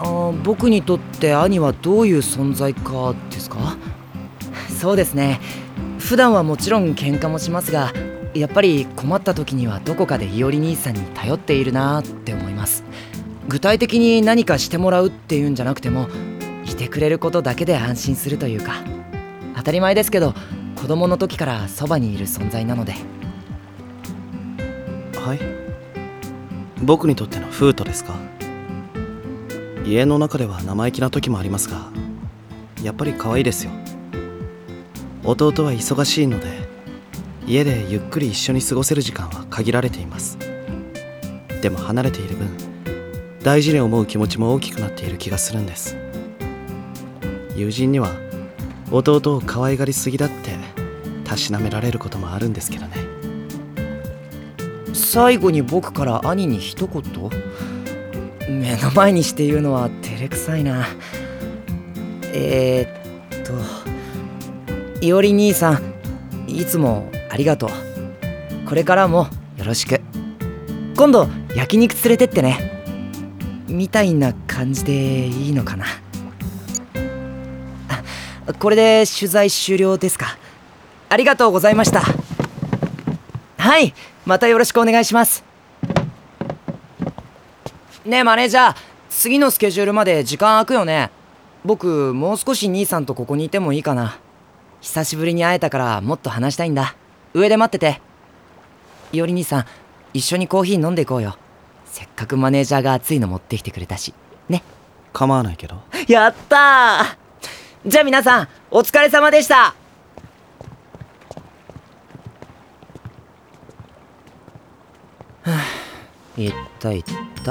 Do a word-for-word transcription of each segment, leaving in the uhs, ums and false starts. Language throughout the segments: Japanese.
あ、僕にとって兄はどういう存在かですか？そうですね、普段はもちろん喧嘩もしますが、やっぱり困った時にはどこかでいおり兄さんに頼っているなって思います。具体的に何かしてもらうっていうんじゃなくても、いてくれることだけで安心するというか、当たり前ですけど子供の時からそばにいる存在なので。 はい、僕にとってのフートですか？家の中では生意気な時もありますが、やっぱり可愛いですよ。弟は忙しいので、家でゆっくり一緒に過ごせる時間は限られています。でも離れている分、大事に思う気持ちも大きくなっている気がするんです。友人には弟を可愛がりすぎだってたしなめられることもあるんですけどね。 最後に僕から兄に一言？目の前にして言うのは照れくさいな。えー、っといおり兄さん、いつもありがとう。これからもよろしく。今度焼肉連れてってね、みたいな感じでいいのかな。あ、これで取材終了ですか？ありがとうございました。はい、またよろしくお願いします。ねえマネージャー、次のスケジュールまで時間空くよね。僕もう少し兄さんとここにいてもいいかな。久しぶりに会えたからもっと話したいんだ。上で待ってて。いおり兄さん、一緒にコーヒー飲んでいこうよ。せっかくマネージャーが熱いの持ってきてくれたしね。 構わないけど。 やったー。じゃあ皆さんお疲れ様でした。いったいった。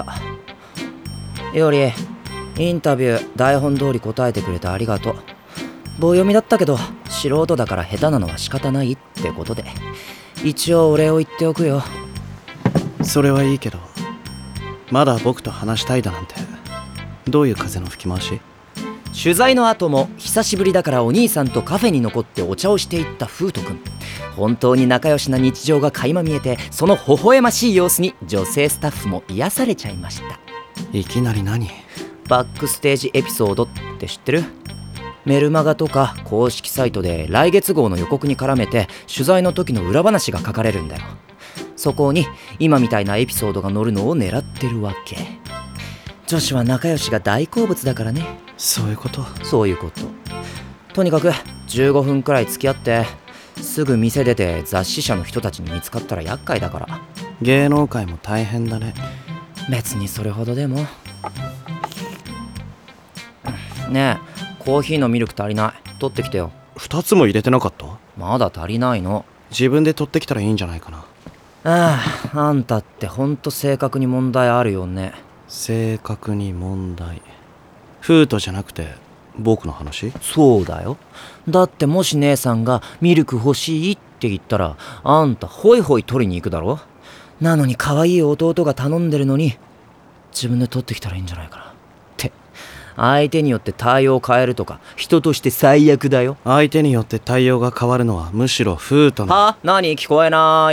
いおり、インタビュー台本通り答えてくれてありがとう。棒読みだったけど素人だから下手なのは仕方ないってことで、一応お礼を言っておくよ。 それはいいけど、まだ僕と話したいだなんて、どういう風の吹き回し？ 取材の後も久しぶりだからお兄さんとカフェに残ってお茶をしていったフート君。本当に仲良しな日常が垣間見えて、その微笑ましい様子に女性スタッフも癒されちゃいました。 いきなり何？ バックステージエピソードって知ってる？メルマガとか公式サイトで来月号の予告に絡めて取材の時の裏話が書かれるんだよ。そこに今みたいなエピソードが載るのを狙ってるわけ。女子は仲良しが大好物だからね。 そういうこと？ そういうこと。とにかくじゅうごふんくらい付き合って、すぐ店出て雑誌社の人たちに見つかったら厄介だから。 芸能界も大変だね。 別にそれほどでも。ねえ、コーヒーのミルク足りない。取ってきてよ。 ふたつも入れてなかった？ まだ足りないの。 自分で取ってきたらいいんじゃないかな。 ああ、あんたってほんと性格に問題あるよね。 性格に問題？フートじゃなくて僕の話？ そうだよ。だってもし姉さんがミルク欲しいって言ったら、あんたホイホイ取りに行くだろ。なのに可愛い弟が頼んでるのに、自分で取ってきたらいいんじゃないかなって。相手によって対応を変えるとか、人として最悪だよ。 相手によって対応が変わるのはむしろフートの。 は？何？聞こえない。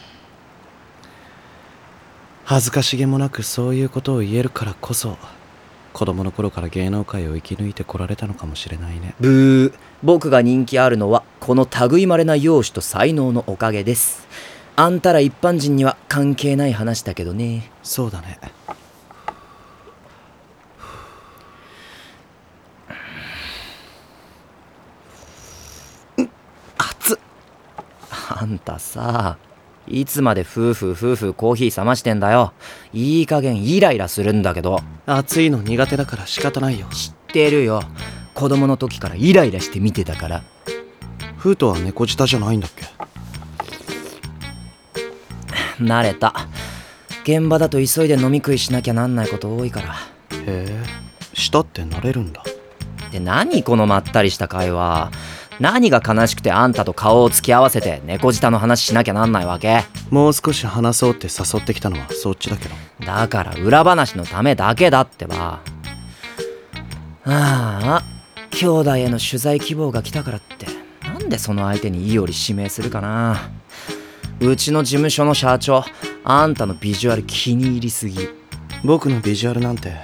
恥ずかしげもなくそういうことを言えるからこそ、子供の頃から芸能界を生き抜いてこられたのかもしれないね。 ブー。僕が人気あるのはこの類いまれな容姿と才能のおかげです。あんたら一般人には関係ない話だけどね。 そうだね。熱っ。 あんたさ、いつまで夫婦夫婦コーヒー冷ましてんだよ。いい加減イライラするんだけど。 熱いの苦手だから仕方ないよ。 知ってるよ。子供の時からイライラして見てたから。 フートは猫舌じゃないんだっけ？ 慣れた。現場だと急いで飲み食いしなきゃなんないこと多いから。 へえ、舌って慣れるんだ。 で、何このまったりした会話。何が悲しくてあんたと顔を突き合わせて猫舌の話しなきゃなんないわけ？ もう少し話そうって誘ってきたのはそっちだけど。 だから裏話のためだけだってば。ああ、兄弟への取材希望が来たからってなんでその相手にいいより指名するかな。うちの事務所の社長、あんたのビジュアル気に入りすぎ。 僕のビジュアルなんて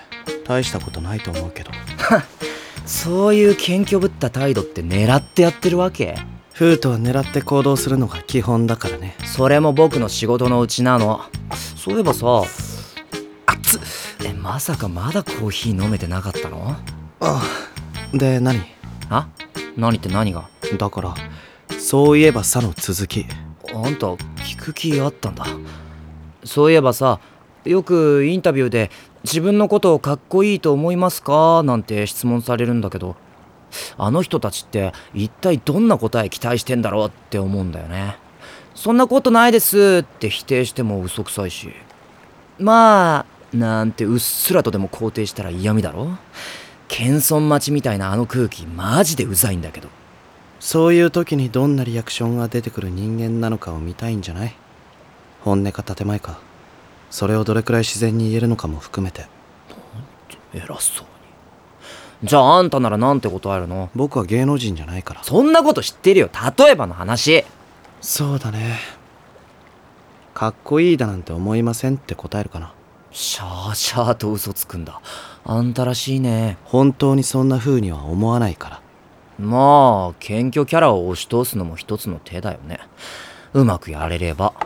大したことないと思うけど。 そういう謙虚ぶった態度って狙ってやってるわけ？ フートは狙って行動するのが基本だからね。 それも僕の仕事のうちなの。そういえばさ、熱っ。え、まさかまだコーヒー飲めてなかったの？ ああ。で、何？ あ？何って何が？ だからそういえばさの続き。 あんた聞く気あったんだ。そういえばさ、よくインタビューで自分のことをかっこいいと思いますかなんて質問されるんだけど、あの人たちって一体どんな答え期待してんだろうって思うんだよね。そんなことないですって否定しても嘘くさいし、まあなんてうっすらとでも肯定したら嫌味だろ。謙遜待ちみたいなあの空気マジでうざいんだけど。 そういう時にどんなリアクションが出てくる人間なのかを見たいんじゃない？本音か建前か、それをどれくらい自然に言えるのかも含めて。 偉そうに。じゃああんたならなんて答えるの？ 僕は芸能人じゃないから。 そんなこと知ってるよ。例えばの話。 そうだね。かっこいいだなんて思いませんって答えるかな。 シャーシャーと嘘つくんだ。あんたらしいね。 本当にそんな風には思わないから。 まあ謙虚キャラを押し通すのも一つの手だよね。うまくやれれば。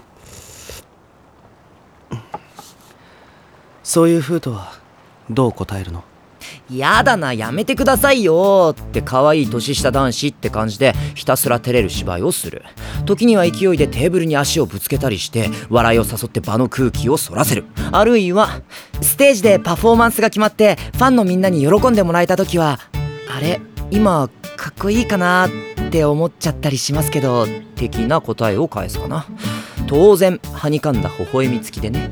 そういう風とはどう答えるの？ やだな、やめてくださいよって可愛い年下男子って感じでひたすら照れる芝居をする。時には勢いでテーブルに足をぶつけたりして笑いを誘って場の空気をそらせる。あるいはステージでパフォーマンスが決まってファンのみんなに喜んでもらえた時は、あれ今かっこいいかなって思っちゃったりしますけど的な答えを返すかな。当然はにかんだ微笑み付きでね。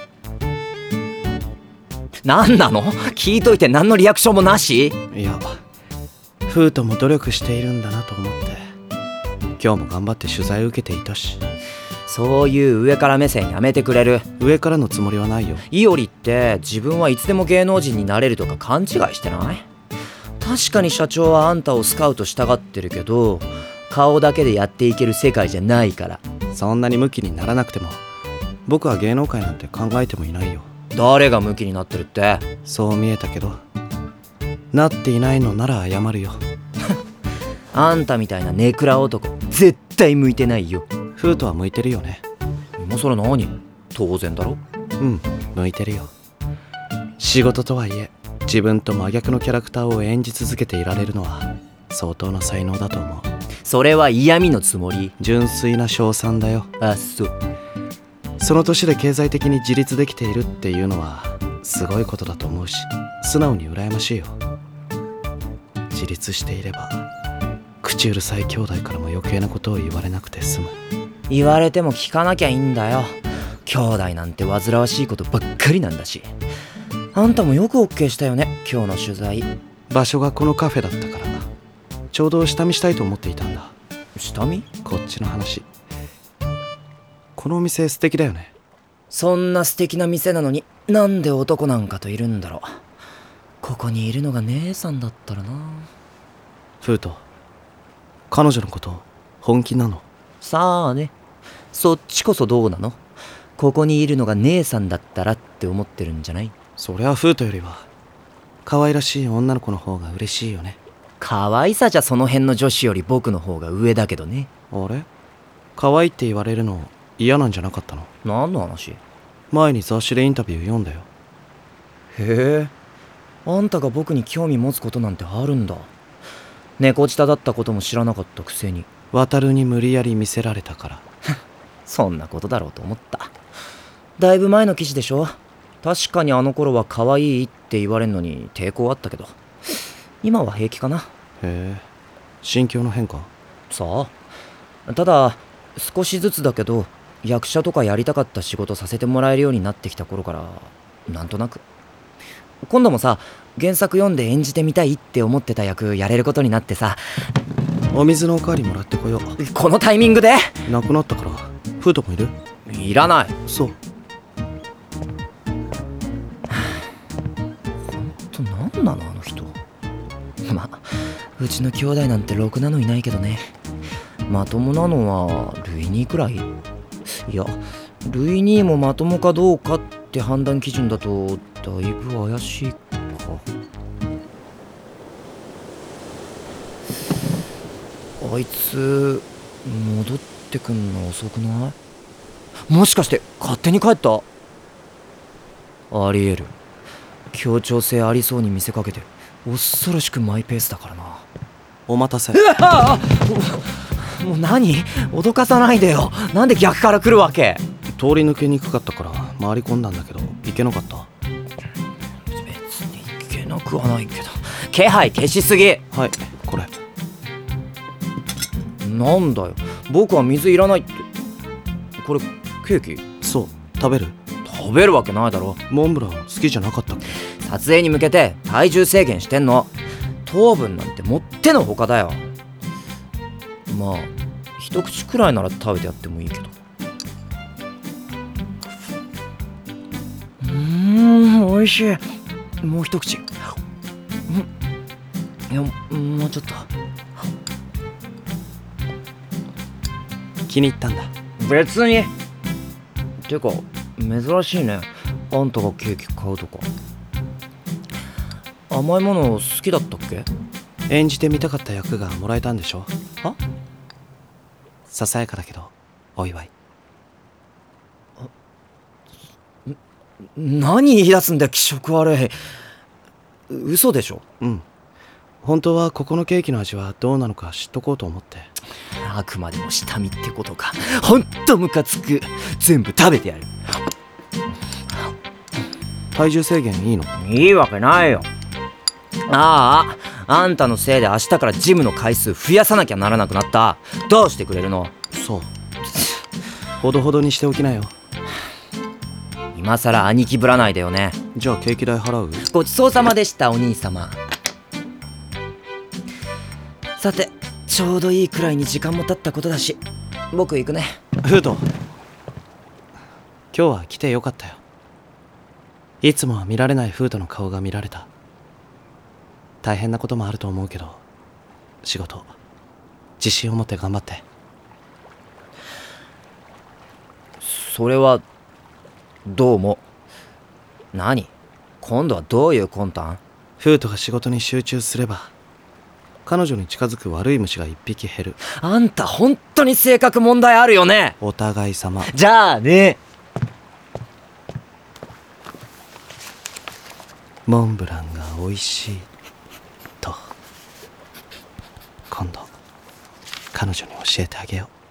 何なの？聞いといて何のリアクションもなし？ いや、フートも努力しているんだなと思って。今日も頑張って取材を受けていたし。 そういう上から目線やめてくれる？ 上からのつもりはないよ。 イオリって自分はいつでも芸能人になれるとか勘違いしてない？確かに社長はあんたをスカウトしたがってるけど、顔だけでやっていける世界じゃないから。 そんなにムキにならなくても、僕は芸能界なんて考えてもいないよ。 誰がムキになってるって？ そう見えたけど、なっていないのなら謝るよ。 あんたみたいなネクラ男絶対向いてないよ。 フートは向いてるよね。 今更何？当然だろ。 うん、向いてるよ。仕事とはいえ自分と真逆のキャラクターを演じ続けていられるのは相当な才能だと思う。 それは嫌味のつもり？ 純粋な称賛だよ。 あ、そう。 その年で経済的に自立できているっていうのはすごいことだと思うし、素直に羨ましいよ。自立していれば口うるさい兄弟からも余計なことを言われなくて済む。 言われても聞かなきゃいいんだよ。兄弟なんて煩わしいことばっかりなんだし。あんたもよく OK したよね、今日の取材。 場所がこのカフェだったからちょうど下見したいと思っていたんだ。 下見？ こっちの話。このお店素敵だよね。 そんな素敵な店なのになんで男なんかといるんだろう。ここにいるのが姉さんだったらな。 フート、彼女のこと本気なの？ さあね、そっちこそどうなの？ここにいるのが姉さんだったらって思ってるんじゃない？ そりゃフートよりは可愛らしい女の子の方が嬉しいよね。 可愛さじゃその辺の女子より僕の方が上だけどね。 あれ？可愛いって言われるの嫌なんじゃなかったの？ 何の話？ 前に雑誌でインタビュー読んだよ。 へえ、あんたが僕に興味持つことなんてあるんだ。猫舌だったことも知らなかったくせに。 渡るに無理やり見せられたから。 そんなことだろうと思った。だいぶ前の記事でしょ。確かにあの頃は可愛いって言われんのに抵抗あったけど、今は平気かな。 へえ、心境の変化？ さあ、ただ少しずつだけど役者とかやりたかった仕事させてもらえるようになってきた頃からなんとなく。今度もさ、原作読んで演じてみたいって思ってた役やれることになってさ。 お水のおかわりもらってこよう。 このタイミングで？ なくなったから。フートもいる？ いらない。 そう。 ほんとなんなのあの人。まあうちの兄弟なんてろくなのいないけどね。まともなのはルイニーくらい。いや、ルイニーもまともかどうかって判断基準だとだいぶ怪しいか。 あいつ戻ってくんの遅くない？もしかして勝手に帰った？ありえる。協調性ありそうに見せかけて恐ろしくマイペースだからな。 お待たせ。 うわあもう何？脅かさないでよ。なんで逆から来るわけ？ 通り抜けにくかったから回り込んだんだけど行けなかった。 別に行けなくはないけど。気配消しすぎ。 はい、これ。 なんだよ、僕は水いらないって。これケーキ？ そう、食べる？ 食べるわけないだろ。 モンブラン好きじゃなかったっけ？ 撮影に向けて体重制限してんの。糖分なんてもってのほかだよ。まあ一口くらいなら食べてやってもいいけど。うーん、おいしい。もう一口。うん、いや、もうちょっと。 気に入ったんだ。 別に。てか珍しいね、あんたがケーキ買うとか。甘いもの好きだったっけ？ 演じてみたかった役がもらえたんでしょ？は？ささやかだけどお祝い。 何言い出すんだよ、気色悪い。嘘でしょ？ うん、本当はここのケーキの味はどうなのか知っとこうと思って。 あくまでも下見ってことか。ほんとムカつく。全部食べてやる。 体重制限いいの？ いいわけないよ。ああ、あんたのせいで明日からジムの回数増やさなきゃならなくなった。どうしてくれるの？ そう、ほどほどにしておきなよ。 今さら兄貴ぶらないでよね。 じゃあケーキ代払う？ ごちそうさまでした、お兄様。さて、ちょうどいいくらいに時間も経ったことだし、僕行くね。 フード、今日は来てよかったよ。いつもは見られないフードの顔が見られた。大変なこともあると思うけど、仕事自信を持って頑張って。 それはどうも。何？今度はどういう魂胆？ フードが仕事に集中すれば彼女に近づく悪い虫が一匹減る。 あんた本当に性格問題あるよね。 お互い様。 じゃあね。 モンブランが美味しいと今度彼女に教えてあげよう。